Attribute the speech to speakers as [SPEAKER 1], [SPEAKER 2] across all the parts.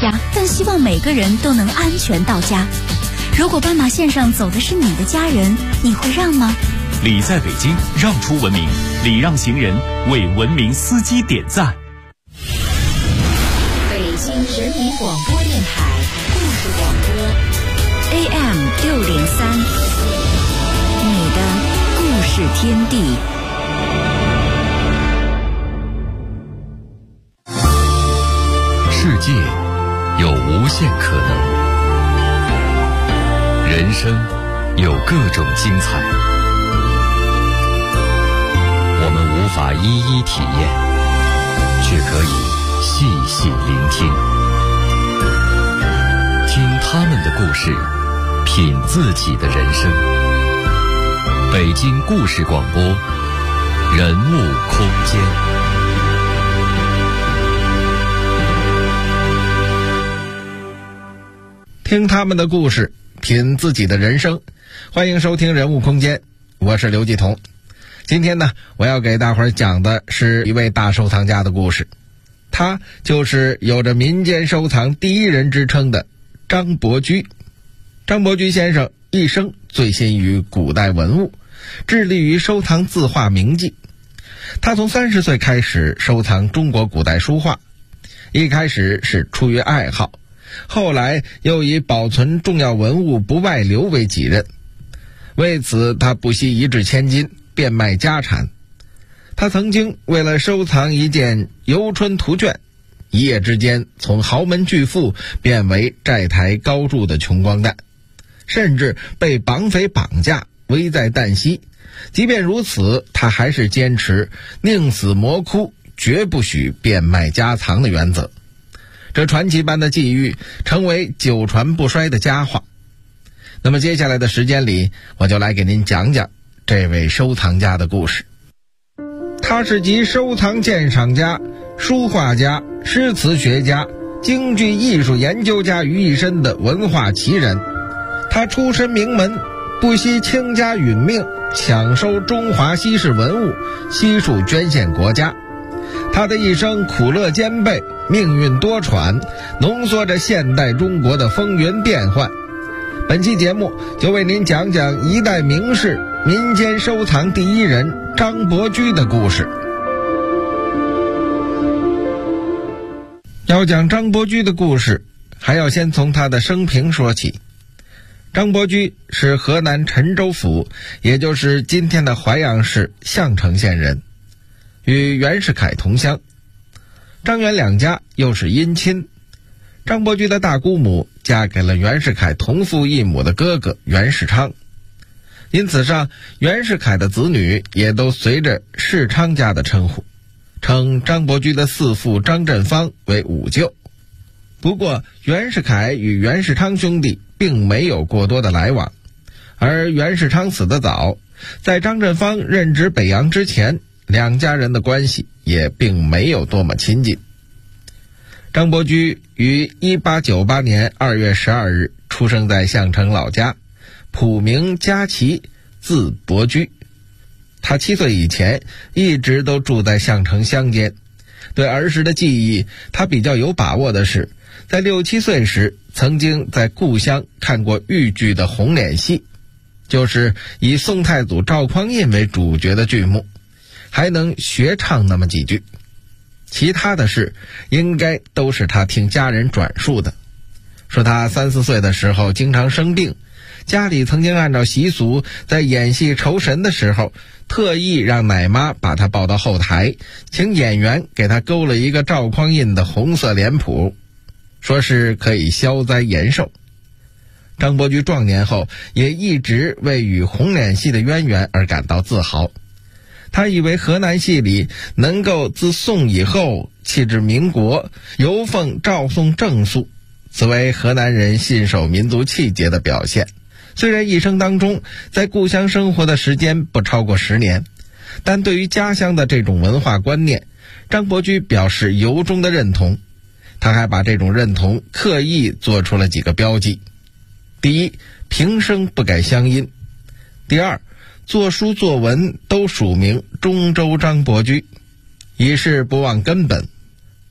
[SPEAKER 1] 家，但希望每个人都能安全到家。如果斑马线上走的是你的家人，你会让吗？
[SPEAKER 2] 礼在北京，让出文明，礼让行人，为文明司机点赞。
[SPEAKER 3] 北京人民广播电台故事广播
[SPEAKER 1] AM 603，你的故事天地。
[SPEAKER 4] 世界有无限可能，人生有各种精彩，我们无法一一体验，却可以细细聆听，听他们的故事，品自己的人生。北京故事广播，人物空间。
[SPEAKER 5] 听他们的故事，品自己的人生。欢迎收听人物空间，我是刘继彤。今天呢，我要给大伙儿讲的是一位大收藏家的故事。他就是有着民间收藏第一人之称的张伯驹。张伯驹先生一生醉心于古代文物，致力于收藏字画名迹。他从30岁开始收藏中国古代书画，一开始是出于爱好，后来又以保存重要文物不外流为己任。为此他不惜一掷千金，变卖家产。他曾经为了收藏一件游春图卷，一夜之间从豪门巨富变为债台高筑的穷光蛋，甚至被绑匪绑架，危在旦夕。即便如此，他还是坚持宁死魔窟，绝不许变卖家藏的原则。这传奇般的际遇成为久传不衰的佳话。那么接下来的时间里，我就来给您讲讲这位收藏家的故事。他是集收藏鉴赏家、书画家、诗词学家、京剧艺术研究家于一身的文化奇人。他出身名门，不惜倾家殒命，抢收中华稀世文物，悉数捐献国家。他的一生苦乐兼备，命运多舛，浓缩着现代中国的风云变幻。本期节目就为您讲讲一代名士、民间收藏第一人张伯驹的故事。要讲张伯驹的故事，还要先从他的生平说起。张伯驹是河南陈州府，也就是今天的淮阳市项城县人，与袁世凯同乡。张袁两家又是姻亲。张伯驹的大姑母嫁给了袁世凯同父异母的哥哥袁世昌，因此上袁世凯的子女也都随着世昌家的称呼，称张伯驹的四父张振芳为五舅。不过袁世凯与袁世昌兄弟并没有过多的来往，而袁世昌死得早，在张振芳任职北洋之前，两家人的关系也并没有多么亲近。张伯驹于1898年2月12日出生在项城老家，谱名嘉琪，字伯驹。他7岁以前一直都住在项城乡间。对儿时的记忆，他比较有把握的是，在6、7岁时曾经在故乡看过豫剧的红脸戏，就是以宋太祖赵匡胤为主角的剧目，还能学唱那么几句。其他的事应该都是他听家人转述的。说他3、4岁的时候经常生病，家里曾经按照习俗在演戏酬神的时候，特意让奶妈把他抱到后台，请演员给他勾了一个赵匡胤的红色脸谱，说是可以消灾延寿。张伯驹壮年后也一直为与红脸戏的渊源而感到自豪。他以为河南戏里能够自宋以后气至民国，游奉赵宋正肃，此为河南人信守民族气节的表现。虽然一生当中在故乡生活的时间不超过10年，但对于家乡的这种文化观念，张伯驹表示由衷的认同。他还把这种认同刻意做出了几个标记：第一，平生不改乡音；第二，作书作文都署名中州张伯驹，以示不忘根本。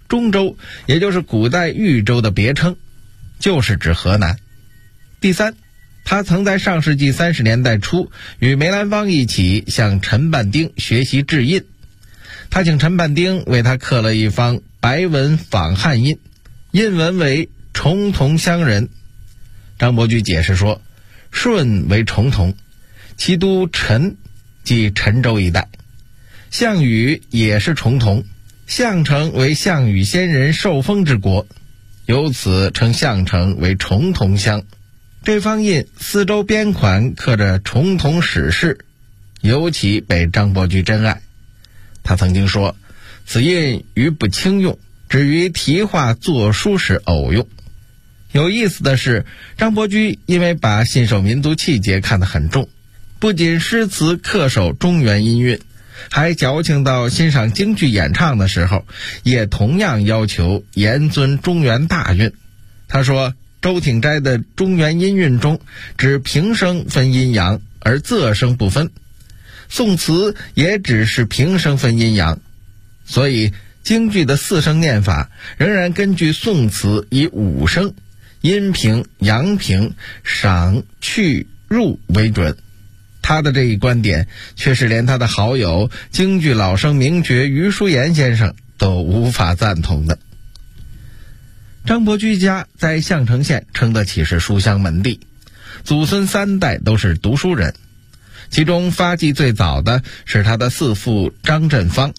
[SPEAKER 5] 中州也就是古代豫州的别称，就是指河南。第三，他曾在上世纪30年代初与梅兰芳一起向陈半丁学习制印，他请陈半丁为他刻了一方白文仿汉印，印文为重瞳乡人。张伯驹解释说，顺为重瞳，其都陈即陈州一带，项羽也是重瞳，项城为项羽先人受封之国，由此称项城为重瞳乡。这方印四周边款刻着重瞳史事，尤其被张伯驹珍爱。他曾经说，此印余不轻用，只于题画作书时偶用。有意思的是，张伯驹因为把信守民族气节看得很重，不仅诗词恪守中原音韵，还矫情到欣赏京剧演唱的时候，也同样要求严遵中原大韵。他说，周挺斋的中原音韵中只平声分阴阳，而仄声不分，宋词也只是平声分阴阳，所以京剧的4声念法仍然根据宋词以5声阴平、阳平、赏、去、入为准。他的这一观点却是连他的好友京剧老生名角余叔岩先生都无法赞同的。张伯驹家在项城县称得起是书香门第，祖孙3代都是读书人，其中发迹最早的是他的四父张振芳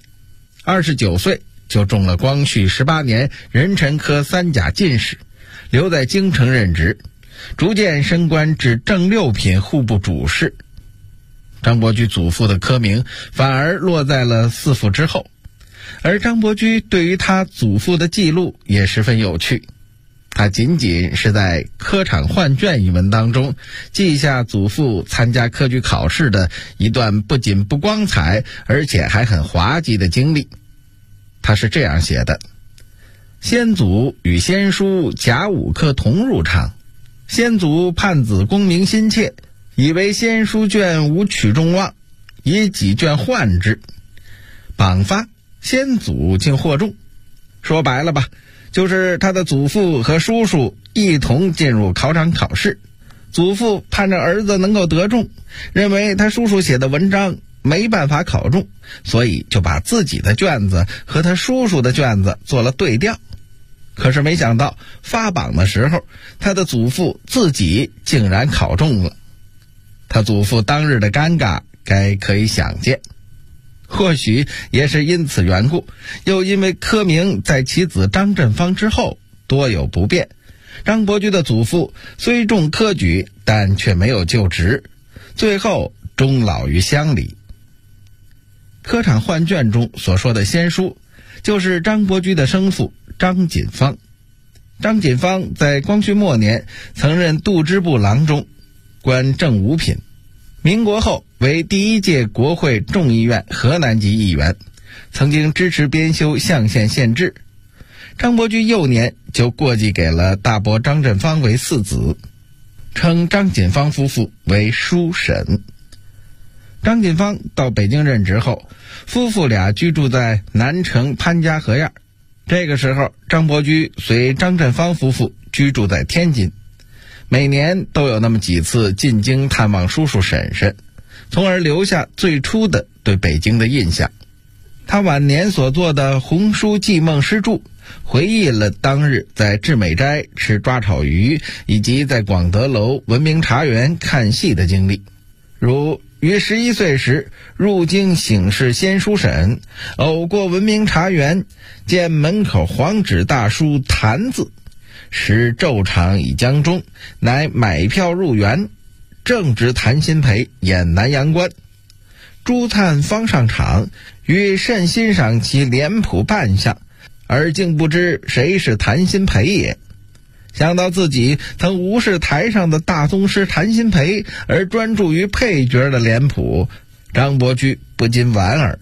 [SPEAKER 5] ，29岁就中了光绪18年壬辰科3甲进士，留在京城任职，逐渐升官至正6品户部主事。张伯驹祖父的科名反而落在了四父之后，而张伯驹对于他祖父的记录也十分有趣。他仅仅是在《科场换卷》一文当中记下祖父参加科举考试的一段不仅不光彩，而且还很滑稽的经历。他是这样写的：先祖与先叔甲午科同入场，先祖盼子功名心切，以为先书卷无取众望，以己卷换之，榜发先祖竟获中。说白了吧，就是他的祖父和叔叔一同进入考场考试，祖父盼着儿子能够得中，认为他叔叔写的文章没办法考中，所以就把自己的卷子和他叔叔的卷子做了对调。可是没想到发榜的时候，他的祖父自己竟然考中了。他祖父当日的尴尬该可以想见。或许也是因此缘故，又因为科名在其子张振芳之后多有不便，张伯驹的祖父虽中科举，但却没有就职，最后终老于乡里。科场换卷中所说的先书，就是张伯驹的生父张锦芳。张锦芳在光绪末年曾任度支部郎中，官正五品。民国后为第1届国会众议院河南籍议员，曾经支持编修象县县制。张伯驹幼年就过继给了大伯张振芳为4子，称张锦芳夫妇为叔婶。张锦芳到北京任职后，夫妇俩居住在南城潘家河沿。这个时候，张伯驹随张振芳夫妇居住在天津，每年都有那么几次进京探望叔叔婶婶，从而留下最初的对北京的印象。他晚年所作的《红书记梦诗注》回忆了当日在至美斋吃抓炒鱼，以及在广德楼文明茶园看戏的经历。如于11岁时入京省事先书审，偶过文明茶园，见门口黄纸大书谭字，时昼场已将终，乃买票入园，正值谭鑫培演南阳关，朱灿方上场，于甚欣赏其脸谱扮相，而竟不知谁是谭鑫培也。想到自己曾无视台上的大宗师谭鑫培，而专注于配角的脸谱，张伯驹不禁莞尔。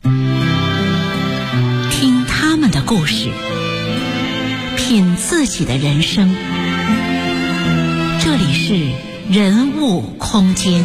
[SPEAKER 1] 听他们的故事，品自己的人生。这里是人物空间。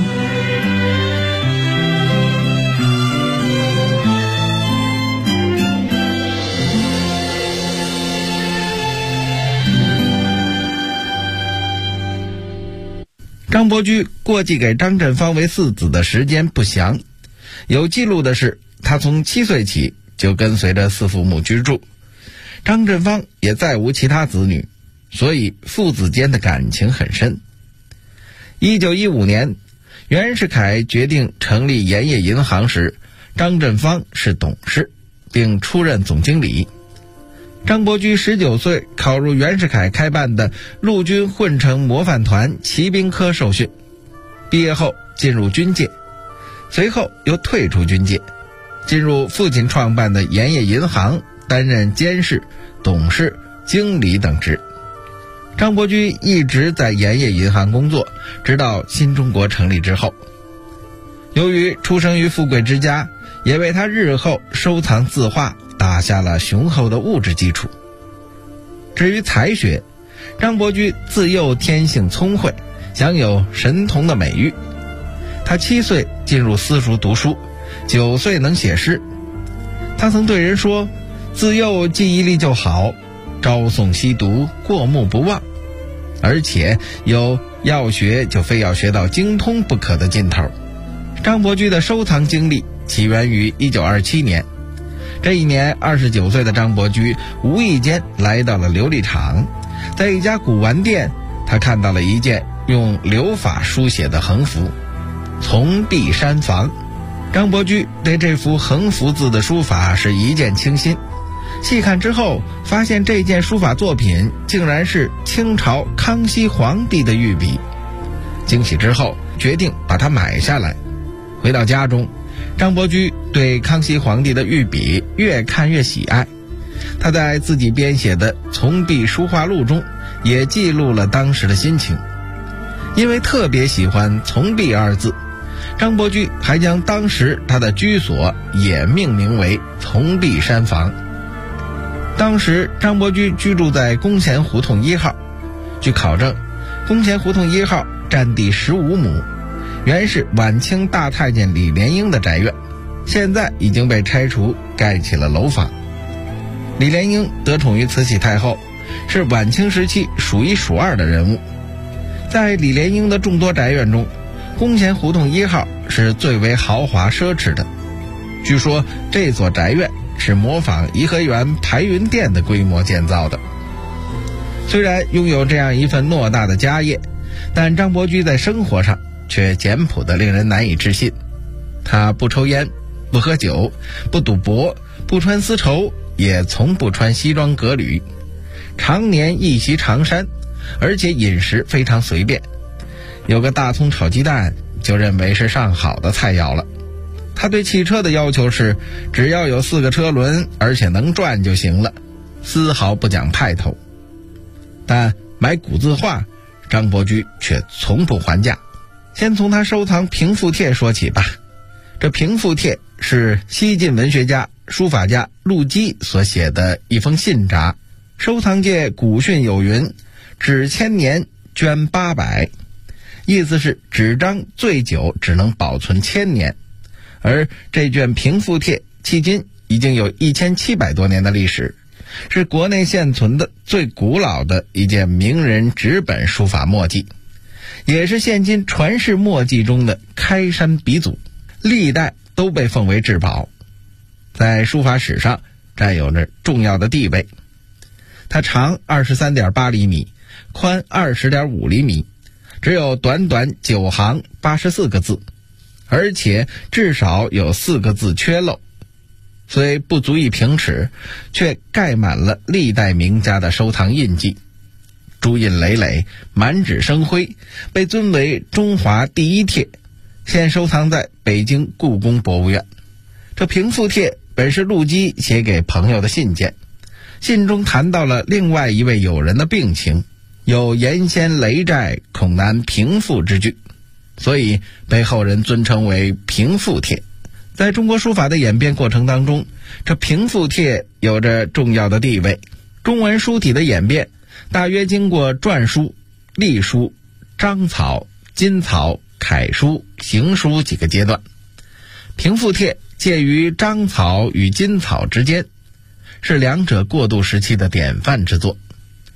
[SPEAKER 5] 张伯驹过继给张振芳为嗣子的时间不详，有记录的是他从7岁起就跟随着4父母居住，张振芳也再无其他子女，所以父子间的感情很深。1915年，袁世凯决定成立盐业银行时，张振芳是董事，并出任总经理。张伯驹19岁考入袁世凯开办的陆军混成模范团骑兵科受训，毕业后进入军界，随后又退出军界，进入父亲创办的盐业银行，担任监事、董事、经理等职。张伯驹一直在盐业银行工作，直到新中国成立之后。由于出生于富贵之家，也为他日后收藏字画打下了雄厚的物质基础。至于才学，张伯驹自幼天性聪慧，享有神童的美誉。他7岁进入私塾读书，9岁能写诗。他曾对人说，自幼记忆力就好，朝诵夕读，过目不忘，而且有要学就非要学到精通不可的劲头。张伯驹的收藏经历起源于1927年，这一年29岁的张伯驹无意间来到了琉璃厂，在一家古玩店，他看到了一件用鎏法书写的横幅“从壁山房”。张伯驹对这幅横幅字的书法是一见倾心，细看之后发现这件书法作品竟然是清朝康熙皇帝的御笔，惊喜之后决定把它买下来。回到家中，张伯驹对康熙皇帝的御笔越看越喜爱，他在自己编写的《从壁书画录》中也记录了当时的心情。因为特别喜欢“从壁”二字，张伯驹还将当时他的居所也命名为从壁山房。当时张伯驹居住在弓弦胡同1号，据考证，弓弦胡同1号占地15亩，原是晚清大太监李莲英的宅院，现在已经被拆除，盖起了楼房。李莲英得宠于慈禧太后，是晚清时期数1数2的人物。在李莲英的众多宅院中，弓弦胡同1号是最为豪华奢侈的。据说这所宅院是模仿颐和园排云殿的规模建造的。虽然拥有这样一份偌大的家业，但张伯驹在生活上却简朴得令人难以置信。他不抽烟，不喝酒，不赌博，不穿丝绸，也从不穿西装革履，常年一袭长衫，而且饮食非常随便，有个大葱炒鸡蛋就认为是上好的菜肴了。他对汽车的要求是只要有4个车轮而且能转就行了，丝毫不讲派头。但买古字画，张伯驹却从不还价。先从他收藏平复帖说起吧。这平复帖是西晋文学家、书法家陆机所写的一封信札。收藏界古训有云：纸1000年，绢800，意思是纸张最久只能保存1000年。而这卷平复帖迄今已经有1700多年的历史，是国内现存的最古老的一件名人纸本书法墨迹，也是现今传世墨迹中的开山鼻祖，历代都被奉为至宝，在书法史上占有着重要的地位。它长23.8厘米，宽20.5厘米，只有短短9行84个字，而且至少有4个字缺漏，虽不足以平尺，却盖满了历代名家的收藏印记，朱印累累，满纸生辉，被尊为中华第1帖，现收藏在北京故宫博物院。这平复帖本是陆机写给朋友的信件，信中谈到了另外一位友人的病情，有严先雷债恐难平复之句，所以被后人尊称为平复帖。在中国书法的演变过程当中，这平复帖有着重要的地位。中文书体的演变大约经过篆书、隶书、章草、金草、楷书、行书几个阶段。平复帖介于章草与金草之间，是两者过渡时期的典范之作。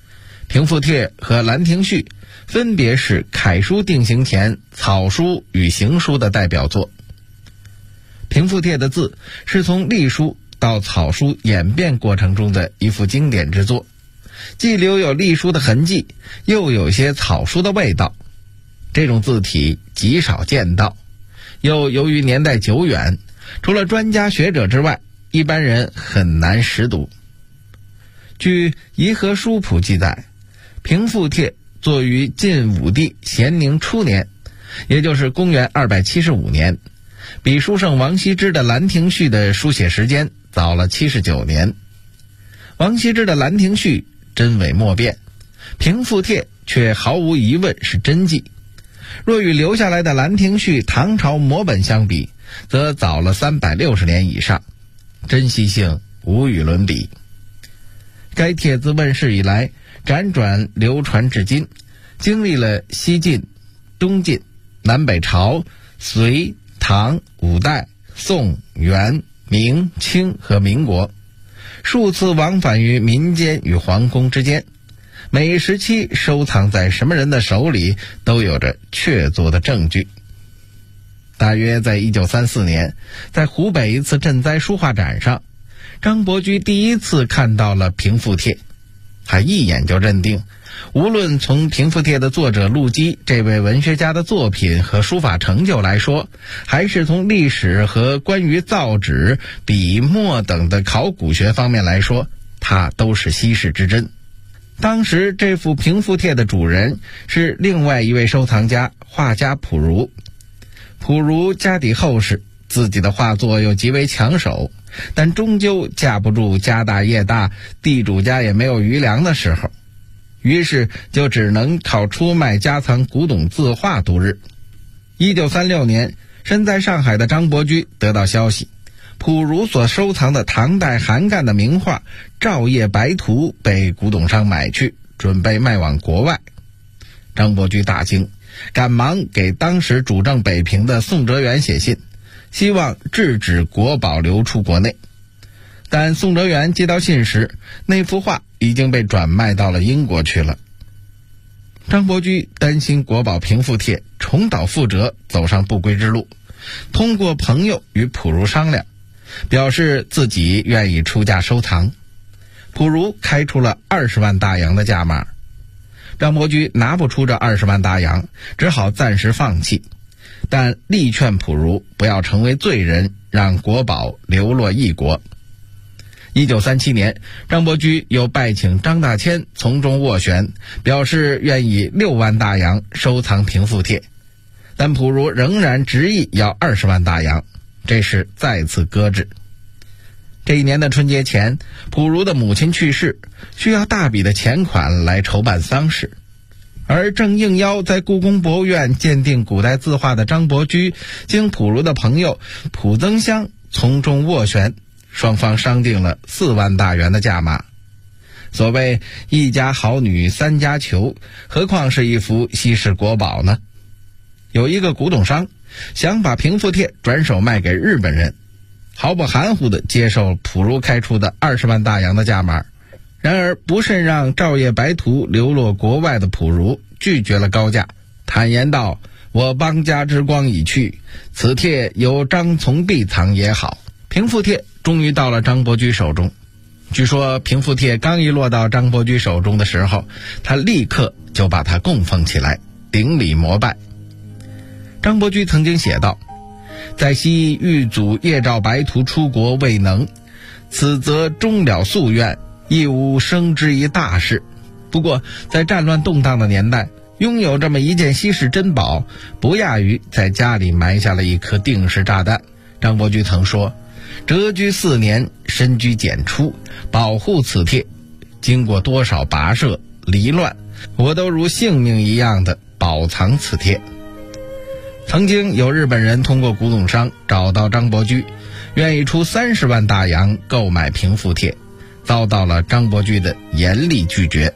[SPEAKER 5] 平复帖和兰亭序分别是楷书定型前草书与行书的代表作。平复帖的字是从隶书到草书演变过程中的一幅经典之作，既留有隶书的痕迹，又有些草书的味道。这种字体极少见到，又由于年代久远，除了专家学者之外，一般人很难识读。据《颐和书谱》记载，平复帖作于晋武帝咸宁初年，也就是公元275年，比书圣王羲之的《兰亭序》的书写时间早了79年。王羲之的《兰亭序》真伪莫辨，平复帖却毫无疑问是真迹。若与留下来的《兰亭序》唐朝摹本相比，则早了360年以上，珍稀性无与伦比。该帖子问世以来，辗转流传至今，经历了西晋、东晋、南北朝、隋、唐、五代、宋、元、明、清和民国，数次往返于民间与皇宫之间，每一时期收藏在什么人的手里都有着确凿的证据。大约在1934年，在湖北一次赈灾书画展上，张伯驹第一次看到了平复帖，他一眼就认定，无论从平复帖的作者陆机这位文学家的作品和书法成就来说，还是从历史和关于造纸、笔墨等的考古学方面来说，他都是稀世之珍。当时这幅平复帖的主人是另外一位收藏家画家溥儒。溥儒家底厚实，自己的画作又极为抢手，但终究架不住家大业大，地主家也没有余粮的时候，于是就只能靠出卖家藏古董字画度日。1936年，身在上海的张伯驹得到消息，溥儒所收藏的唐代韩干的名画《照夜白图》被古董商买去，准备卖往国外。张伯驹大惊，赶忙给当时主政北平的宋哲元写信，希望制止国宝流出国内。但宋哲元接到信时，那幅画已经被转卖到了英国去了。张伯驹担心国宝平复帖重蹈覆辙，走上不归之路，通过朋友与溥儒商量，表示自己愿意出价收藏。溥儒开出了20万大洋的价码，张伯驹拿不出这20万大洋，只好暂时放弃，但力劝溥儒不要成为罪人，让国宝流落异国。1937年，张伯驹又拜请张大千从中斡旋，表示愿以6万大洋收藏平复帖，但溥儒仍然执意要20万大洋，这是再次搁置。这一年的春节前，溥儒的母亲去世，需要大笔的钱款来筹办丧事，而正应邀在故宫博物院鉴定古代字画的张伯驹，经溥儒的朋友溥增湘从中斡旋，双方商定了4万大元的价码。所谓一家好女三家求，何况是一幅稀世国宝呢？有一个古董商想把平复帖转手卖给日本人，毫不含糊地接受溥儒开出的20万大洋的价码。然而不慎让照夜白图流落国外的溥儒拒绝了高价，坦言道：我邦家之光已去，此帖由张从弼藏也好。平复帖终于到了张伯驹手中。据说平复帖刚一落到张伯驹手中的时候，他立刻就把它供奉起来，顶礼膜拜。张伯驹曾经写道：在昔玉祖夜照白图出国未能，此则终了夙愿，亦无生之一大事。不过在战乱动荡的年代，拥有这么一件稀世珍宝，不亚于在家里埋下了一颗定时炸弹。张伯驹曾说：谪居4年，深居简出，保护此帖，经过多少跋涉离乱，我都如性命一样的保藏此帖。曾经有日本人通过古董商找到张伯驹，愿意出30万大洋购买平复帖，遭到了张伯驹的严厉拒绝。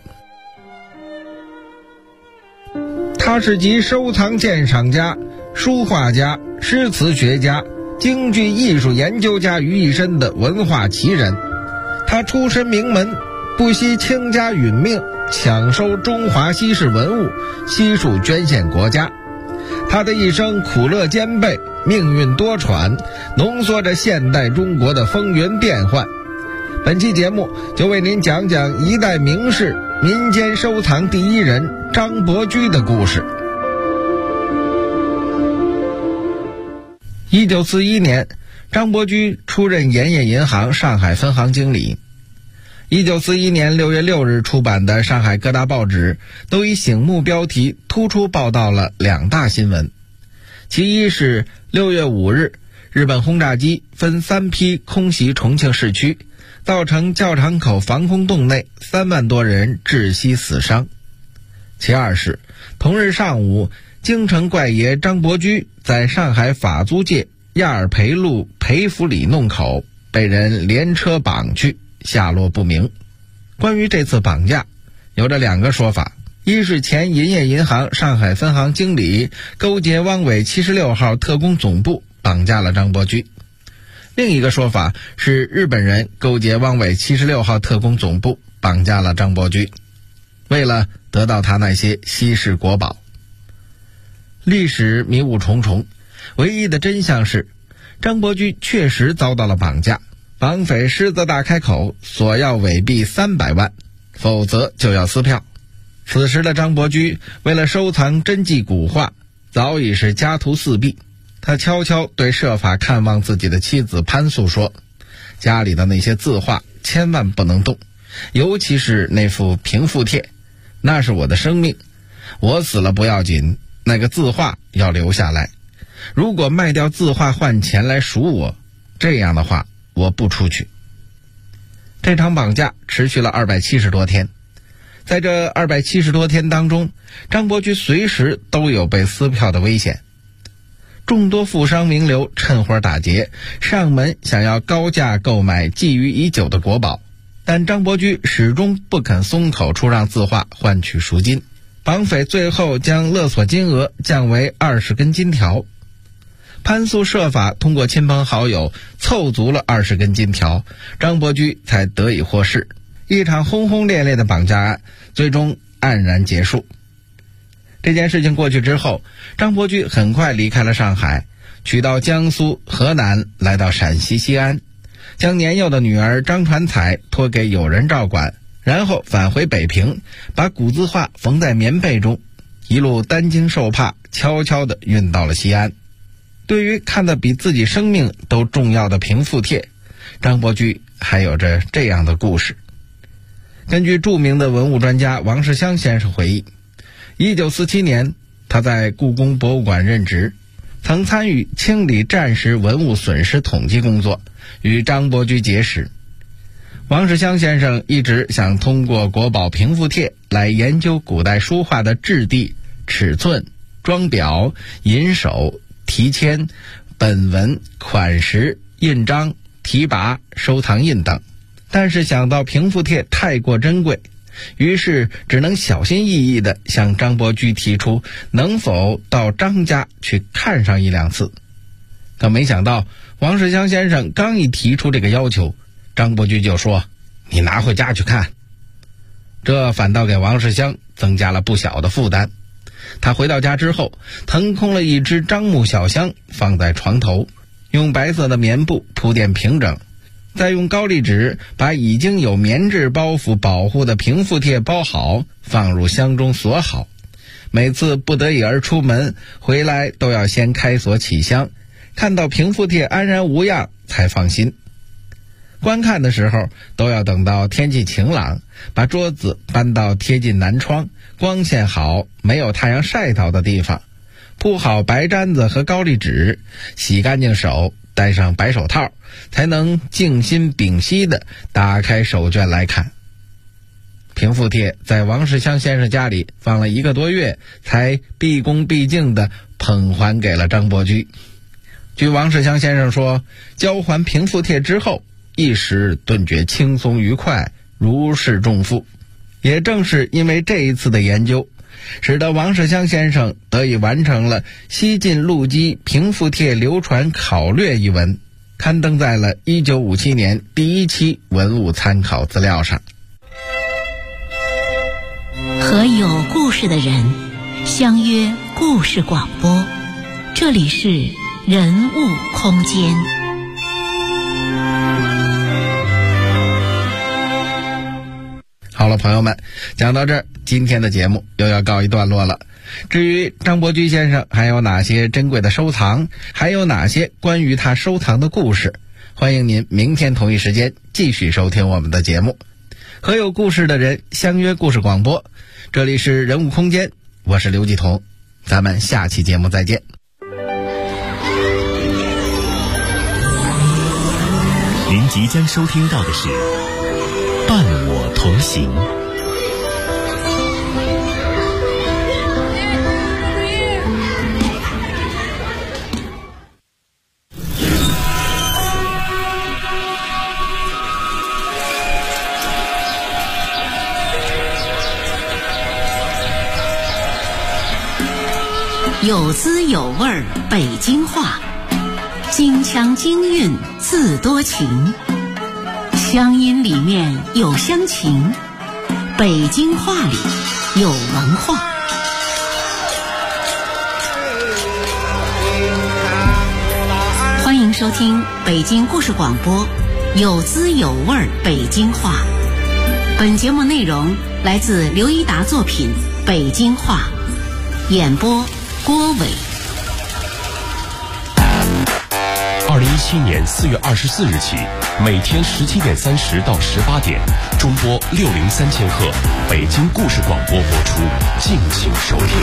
[SPEAKER 5] 他是集收藏鉴赏家、书画家、诗词学家、京剧艺术研究家于一身的文化奇人。他出身名门，不惜倾家殒命， 抢收中华稀世文物，悉数捐献国家。他的一生苦乐兼备，命运多舛，浓缩着现代中国的风云变幻。本期节目就为您讲讲一代名士、民间收藏第一人张伯驹的故事。1941年，张伯驹出任盐业银行上海分行经理。1941年6月6日出版的上海各大报纸都以醒目标题突出报道了两大新闻。其一是6月5日，日本轰炸机分3批空袭重庆市区，造成教场口防空洞内3万多人窒息死伤。其二是同日上午，京城怪爷张伯驹在上海法租界亚尔培路培福里弄口被人连车绑去，下落不明。关于这次绑架，有着2个说法，一是前银业银行上海分行经理勾结汪伪76号特工总部绑架了张伯驹，另一个说法是日本人勾结汪伪76号特工总部绑架了张伯驹，为了得到他那些稀世国宝。历史迷雾重重，唯一的真相是张伯驹确实遭到了绑架，绑匪狮子大开口，索要伪币300万，否则就要撕票。此时的张伯驹为了收藏真迹古画，早已是家徒四壁。他悄悄对设法看望自己的妻子潘素说，家里的那些字画千万不能动，尤其是那幅平复帖，那是我的生命，我死了不要紧，那个字画要留下来，如果卖掉字画换钱来赎我，这样的话我不出去。这场绑架持续了270多天，在这270多天当中，张伯驹随时都有被撕票的危险。众多富商名流趁火打劫，上门想要高价购买觊觎已久的国宝，但张伯驹始终不肯松口出让字画换取赎金。绑匪最后将勒索金额降为20根金条。潘素设法通过亲朋好友凑足了20根金条，张伯驹才得以获释。一场轰轰烈烈的绑架案最终黯然结束。这件事情过去之后，张伯驹很快离开了上海，取到江苏、河南，来到陕西西安，将年幼的女儿张传彩托给友人照管，然后返回北平，把古字画缝在棉被中，一路担惊受怕，悄悄地运到了西安。对于看得比自己生命都重要的平复帖，张伯驹还有着这样的故事。根据著名的文物专家王世襄先生回忆，1947年他在故宫博物馆任职，曾参与清理战时文物损失统计工作，与张伯驹结识。王世襄先生一直想通过国宝平复帖来研究古代书画的质地、尺寸、装裱、银手、题签、本文、款识、印章、题跋、收藏印等，但是想到平复帖太过珍贵，于是只能小心翼翼地向张伯驹提出能否到张家去看上1、2次。可没想到王世襄先生刚一提出这个要求，张伯驹就说，你拿回家去看。这反倒给王世襄增加了不小的负担。他回到家之后，腾空了一只樟木小箱放在床头，用白色的棉布铺垫平整，再用高丽纸把已经有棉质包袱保护的平复帖包好，放入箱中锁好。每次不得已而出门，回来都要先开锁起箱，看到平复帖安然无恙才放心。观看的时候都要等到天气晴朗，把桌子搬到贴近南窗、光线好、没有太阳晒到的地方，铺好白毡子和高丽纸，洗干净手，戴上白手套，才能静心屏息地打开手卷来看。平复帖在王世襄先生家里放了1个多月，才毕恭毕敬地捧还给了张伯驹。据王世襄先生说，交还平复帖之后，一时顿觉轻松愉快，如释重负。也正是因为这一次的研究，使得王世襄先生得以完成了《西晋陆机平复帖流传考略》一文，刊登在了1957年第1期文物参考资料上。
[SPEAKER 1] 和有故事的人相约故事广播，这里是人物空间。
[SPEAKER 5] 好了，朋友们，讲到这儿，今天的节目又要告一段落了。至于张伯驹先生还有哪些珍贵的收藏，还有哪些关于他收藏的故事，欢迎您明天同一时间继续收听我们的节目。和有故事的人相约故事广播，这里是人物空间，我是刘继彤，咱们下期节目再见。
[SPEAKER 2] 您即将收听到的是伴我同行。
[SPEAKER 1] 有滋有味儿北京话，京腔京韵字多情，乡音里面有乡情，北京话里有文化。欢迎收听北京故事广播，有滋有味儿北京话。本节目内容来自刘一达作品《北京话》，演播郭伟。
[SPEAKER 2] 2017年4月24日起，每天17点30到18点，中波603千赫，北京故事广播播出，敬请收听。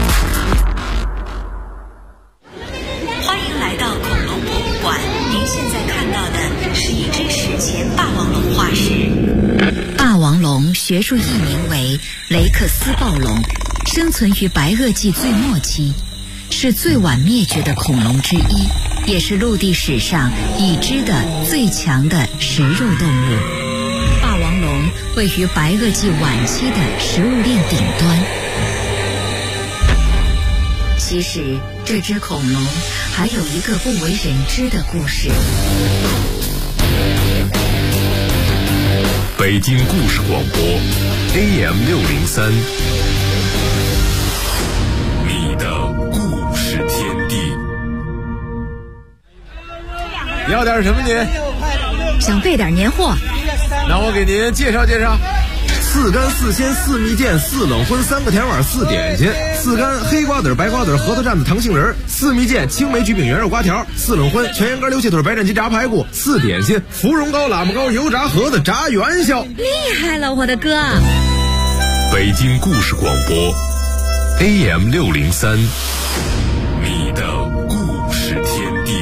[SPEAKER 1] 欢迎来到恐龙博物馆，您现在看到的是一只史前霸王龙化石。霸王龙学术译名为雷克斯暴龙，生存于白垩纪最末期，是最晚灭绝的恐龙之一，也是陆地史上已知的最强的食肉动物。霸王龙位于白垩纪晚期的食物链顶端。其实这只恐龙还有一个不为人知的故事。
[SPEAKER 2] 北京故事广播 AM603，你的故事天地。
[SPEAKER 6] 要点什么您？
[SPEAKER 1] 想备点年货，
[SPEAKER 6] 那我给您介绍介绍。4干4鲜4蜜饯4冷荤3个甜碗4点心，4干黑瓜子白瓜子核桃蘸子糖杏仁，4蜜饯青梅橘饼圆肉瓜条，4冷荤全羊肝溜气腿白斩鸡炸排骨，4点心芙蓉糕喇嘛糕油炸盒子炸元宵。
[SPEAKER 1] 厉害了，我的哥！
[SPEAKER 2] 北京故事广播 AM603，你的故事天地。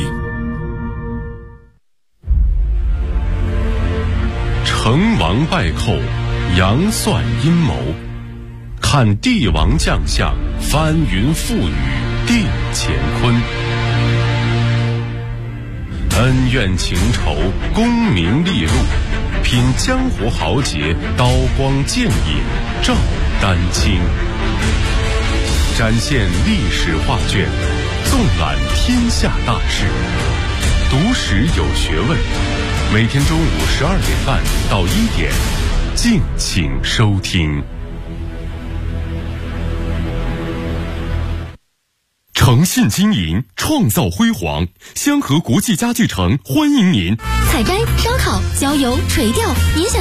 [SPEAKER 2] 成王败寇，杨算阴谋，看帝王将相，翻云覆雨定乾坤。恩怨情仇，功名利禄，品江湖豪杰，刀光剑影照丹青。展现历史画卷，纵览天下大事，读史有学问。每天中午12点半到1点，敬请收听。诚信经营，创造辉煌。香河国际家具城欢迎您。
[SPEAKER 7] 采摘、烧烤、郊游、垂钓，您想